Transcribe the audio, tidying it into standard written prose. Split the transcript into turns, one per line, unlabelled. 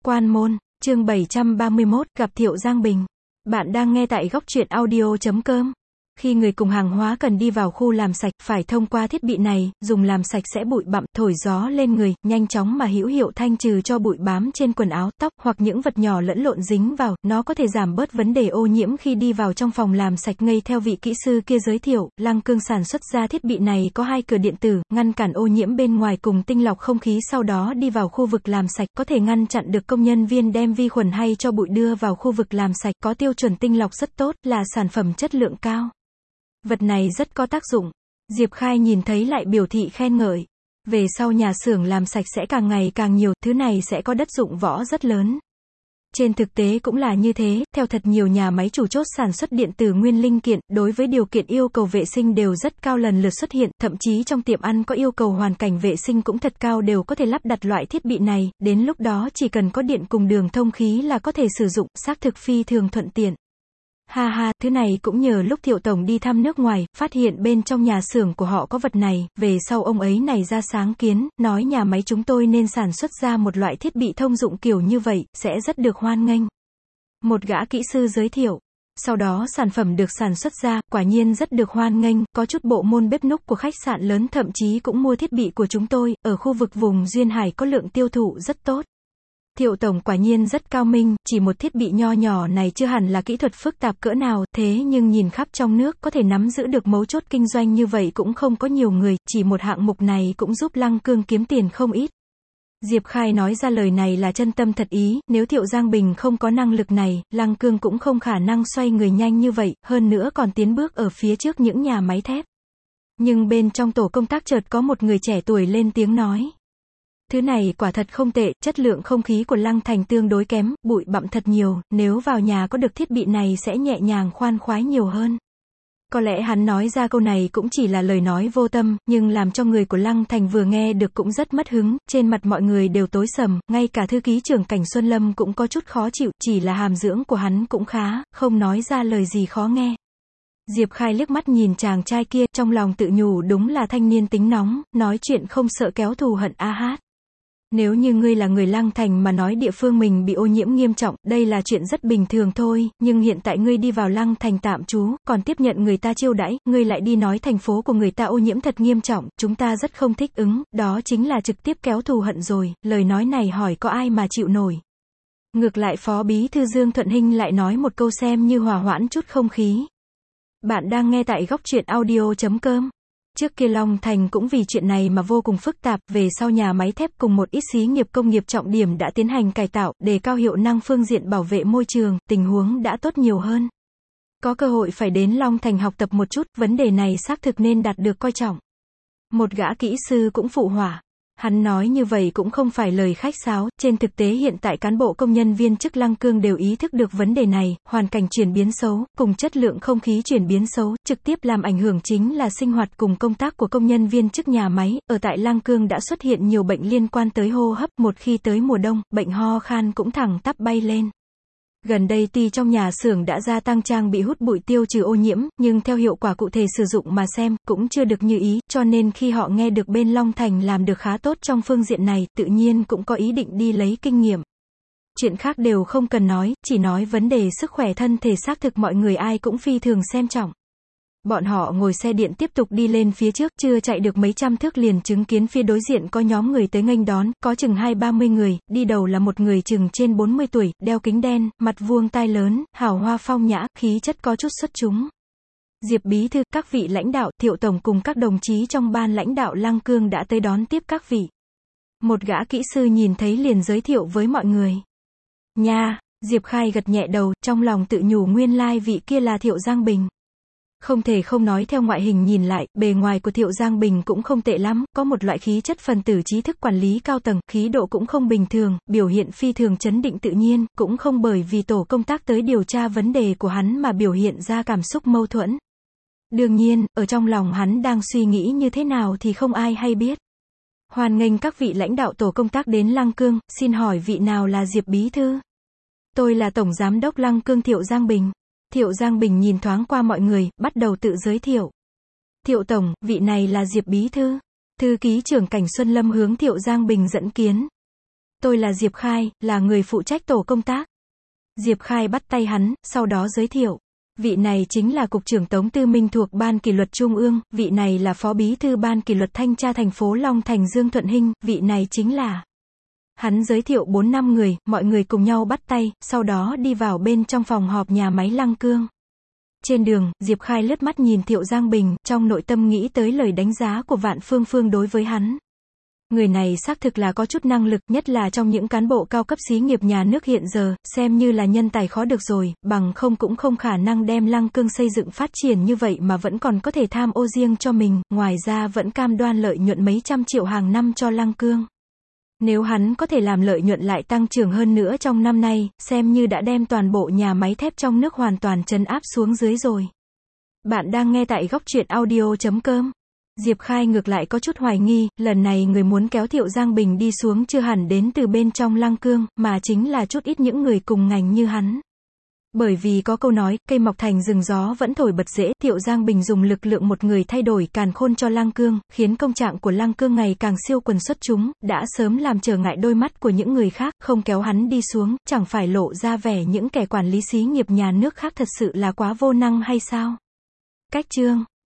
Quan môn, chương 731, gặp Thiệu Giang Bình. Bạn đang nghe tại góc truyện audio.com. Khi người cùng hàng hóa cần đi vào khu làm sạch, phải thông qua thiết bị này, dùng làm sạch sẽ bụi bặm, thổi gió lên người, nhanh chóng mà hữu hiệu thanh trừ cho bụi bám trên quần áo, tóc, hoặc những vật nhỏ lẫn lộn dính vào, nó có thể giảm bớt vấn đề ô nhiễm khi đi vào trong phòng làm sạch. Ngay theo vị kỹ sư kia giới thiệu, Lăng Cương sản xuất ra thiết bị này có 2 cửa điện tử, ngăn cản ô nhiễm bên ngoài cùng tinh lọc không khí, sau đó đi vào khu vực làm sạch, có thể ngăn chặn được công nhân viên đem vi khuẩn hay cho bụi đưa vào khu vực làm sạch, có tiêu chuẩn tinh lọc rất tốt, là sản phẩm chất lượng cao. Vật này rất có tác dụng. Diệp Khai nhìn thấy lại biểu thị khen ngợi. Về sau nhà xưởng làm sạch sẽ càng ngày càng nhiều, thứ này sẽ có đất dụng võ rất lớn. Trên thực tế cũng là như thế, theo thật nhiều nhà máy chủ chốt sản xuất điện tử nguyên linh kiện, đối với điều kiện yêu cầu vệ sinh đều rất cao lần lượt xuất hiện, thậm chí trong tiệm ăn có yêu cầu hoàn cảnh vệ sinh cũng thật cao đều có thể lắp đặt loại thiết bị này, đến lúc đó chỉ cần có điện cùng đường thông khí là có thể sử dụng, xác thực phi thường thuận tiện. Ha ha, thứ này cũng nhờ lúc Thiệu Tổng đi thăm nước ngoài, phát hiện bên trong nhà xưởng của họ có vật này, về sau ông ấy này ra sáng kiến, nói nhà máy chúng tôi nên sản xuất ra một loại thiết bị thông dụng kiểu như vậy, sẽ rất được hoan nghênh. Một gã kỹ sư giới thiệu. Sau đó sản phẩm được sản xuất ra, quả nhiên rất được hoan nghênh, có chút bộ môn bếp núc của khách sạn lớn thậm chí cũng mua thiết bị của chúng tôi, ở khu vực vùng Duyên Hải có lượng tiêu thụ rất tốt. Thiệu Tổng quả nhiên rất cao minh, chỉ một thiết bị nho nhỏ này chưa hẳn là kỹ thuật phức tạp cỡ nào, thế nhưng nhìn khắp trong nước có thể nắm giữ được mấu chốt kinh doanh như vậy cũng không có nhiều người, chỉ một hạng mục này cũng giúp Lăng Cương kiếm tiền không ít. Diệp Khai nói ra lời này là chân tâm thật ý, nếu Thiệu Giang Bình không có năng lực này, Lăng Cương cũng không khả năng xoay người nhanh như vậy, hơn nữa còn tiến bước ở phía trước những nhà máy thép. Nhưng bên trong tổ công tác chợt có một người trẻ tuổi lên tiếng nói. Thứ này quả thật không tệ, chất lượng không khí của Lăng Thành tương đối kém, bụi bặm thật nhiều, nếu vào nhà có được thiết bị này sẽ nhẹ nhàng khoan khoái nhiều hơn. Có lẽ hắn nói ra câu này cũng chỉ là lời nói vô tâm, nhưng làm cho người của Lăng Thành vừa nghe được cũng rất mất hứng, trên mặt mọi người đều tối sầm, ngay cả thư ký trưởng Cảnh Xuân Lâm cũng có chút khó chịu, chỉ là hàm dưỡng của hắn cũng khá, không nói ra lời gì khó nghe. Diệp Khai liếc mắt nhìn chàng trai kia, trong lòng tự nhủ đúng là thanh niên tính nóng, nói chuyện không sợ kéo thù hận a hát. Nếu như ngươi là người Lăng Thành mà nói địa phương mình bị ô nhiễm nghiêm trọng, đây là chuyện rất bình thường thôi, nhưng hiện tại ngươi đi vào Lăng Thành tạm trú, còn tiếp nhận người ta chiêu đãi, ngươi lại đi nói thành phố của người ta ô nhiễm thật nghiêm trọng, chúng ta rất không thích ứng, đó chính là trực tiếp kéo thù hận rồi, lời nói này hỏi có ai mà chịu nổi. Ngược lại Phó Bí Thư Dương Thuận Hinh lại nói một câu xem như hòa hoãn chút không khí. Bạn đang nghe tại góc truyện audio.com. Trước kia Long Thành cũng vì chuyện này mà vô cùng phức tạp, về sau nhà máy thép cùng một ít xí nghiệp công nghiệp trọng điểm đã tiến hành cải tạo, đề cao hiệu năng phương diện bảo vệ môi trường, tình huống đã tốt nhiều hơn. Có cơ hội phải đến Long Thành học tập một chút, vấn đề này xác thực nên đạt được coi trọng. Một gã kỹ sư cũng phụ họa. Hắn nói như vậy cũng không phải lời khách sáo, trên thực tế hiện tại cán bộ công nhân viên chức Lăng Cương đều ý thức được vấn đề này, hoàn cảnh chuyển biến xấu, cùng chất lượng không khí chuyển biến xấu, trực tiếp làm ảnh hưởng chính là sinh hoạt cùng công tác của công nhân viên chức nhà máy, ở tại Lăng Cương đã xuất hiện nhiều bệnh liên quan tới hô hấp, một khi tới mùa đông, bệnh ho khan cũng thẳng tắp bay lên. Gần đây tuy trong nhà xưởng đã gia tăng trang bị hút bụi tiêu trừ ô nhiễm, nhưng theo hiệu quả cụ thể sử dụng mà xem, cũng chưa được như ý, cho nên khi họ nghe được bên Long Thành làm được khá tốt trong phương diện này, tự nhiên cũng có ý định đi lấy kinh nghiệm. Chuyện khác đều không cần nói, chỉ nói vấn đề sức khỏe thân thể xác thực mọi người ai cũng phi thường xem trọng. Bọn họ ngồi xe điện tiếp tục đi lên phía trước, chưa chạy được mấy trăm thước liền chứng kiến phía đối diện có nhóm người tới nghênh đón, có chừng 20-30 người, đi đầu là một người chừng trên 40 tuổi, đeo kính đen, mặt vuông tai lớn, hào hoa phong nhã, khí chất có chút xuất chúng. Diệp Bí Thư, các vị lãnh đạo, Thiệu Tổng cùng các đồng chí trong ban lãnh đạo Lăng Cương đã tới đón tiếp các vị. Một gã kỹ sư nhìn thấy liền giới thiệu với mọi người. Nha, Diệp Khai gật nhẹ đầu, trong lòng tự nhủ nguyên lai vị kia là Thiệu Giang Bình. Không thể không nói theo ngoại hình nhìn lại, bề ngoài của Thiệu Giang Bình cũng không tệ lắm, có một loại khí chất phần tử trí thức quản lý cao tầng, khí độ cũng không bình thường, biểu hiện phi thường chấn định tự nhiên, cũng không bởi vì tổ công tác tới điều tra vấn đề của hắn mà biểu hiện ra cảm xúc mâu thuẫn. Đương nhiên, ở trong lòng hắn đang suy nghĩ như thế nào thì không ai hay biết. Hoan nghênh các vị lãnh đạo tổ công tác đến Lăng Cương, xin hỏi vị nào là Diệp Bí Thư? Tôi là Tổng Giám đốc Lăng Cương Thiệu Giang Bình. Thiệu Giang Bình nhìn thoáng qua mọi người, bắt đầu tự giới thiệu. Thiệu Tổng, vị này là Diệp Bí Thư. Thư ký trưởng Cảnh Xuân Lâm hướng Thiệu Giang Bình dẫn kiến. Tôi là Diệp Khai, là người phụ trách tổ công tác. Diệp Khai bắt tay hắn, sau đó giới thiệu. Vị này chính là Cục trưởng Tống Tư Minh thuộc Ban Kỷ luật Trung ương, vị này là Phó Bí thư Ban Kỷ luật Thanh tra thành phố Long Thành Dương Thuận Hinh, vị này chính là... Hắn giới thiệu 4-5 người, mọi người cùng nhau bắt tay, sau đó đi vào bên trong phòng họp nhà máy Lăng Cương. Trên đường, Diệp Khai lướt mắt nhìn Thiệu Giang Bình, trong nội tâm nghĩ tới lời đánh giá của Vạn Phương Phương đối với hắn. Người này xác thực là có chút năng lực, nhất là trong những cán bộ cao cấp xí nghiệp nhà nước hiện giờ, xem như là nhân tài khó được rồi, bằng không cũng không khả năng đem Lăng Cương xây dựng phát triển như vậy mà vẫn còn có thể tham ô riêng cho mình, ngoài ra vẫn cam đoan lợi nhuận mấy trăm triệu hàng năm cho Lăng Cương. Nếu hắn có thể làm lợi nhuận lại tăng trưởng hơn nữa trong năm nay, xem như đã đem toàn bộ nhà máy thép trong nước hoàn toàn trấn áp xuống dưới rồi. Bạn đang nghe tại góc truyện audio.com. Diệp Khai ngược lại có chút hoài nghi, lần này người muốn kéo Thiệu Giang Bình đi xuống chưa hẳn đến từ bên trong Lăng Cương, mà chính là chút ít những người cùng ngành như hắn. Bởi vì có câu nói, cây mọc thành rừng gió vẫn thổi bật rễ, Thiệu Giang Bình dùng lực lượng một người thay đổi càn khôn cho Lăng Cương, khiến công trạng của Lăng Cương ngày càng siêu quần xuất chúng, đã sớm làm trở ngại đôi mắt của những người khác, không kéo hắn đi xuống, chẳng phải lộ ra vẻ những kẻ quản lý xí nghiệp nhà nước khác thật sự là quá vô năng hay sao? Cách chương